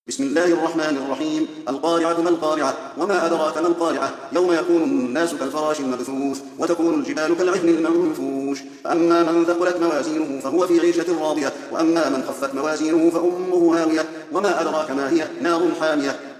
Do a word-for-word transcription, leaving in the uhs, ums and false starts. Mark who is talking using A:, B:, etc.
A: بسم الله الرحمن الرحيم. القارعة ما القارعة وما أدراك ما القارعة يوم يكون الناس كالفراش المبثوث وتكون الجبال كالعهن المنفوش فأما من ثقلت موازينه فهو في عيشة راضية وأما من خفت موازينه فأمه هاوية وما أدراك ما هي نار حامية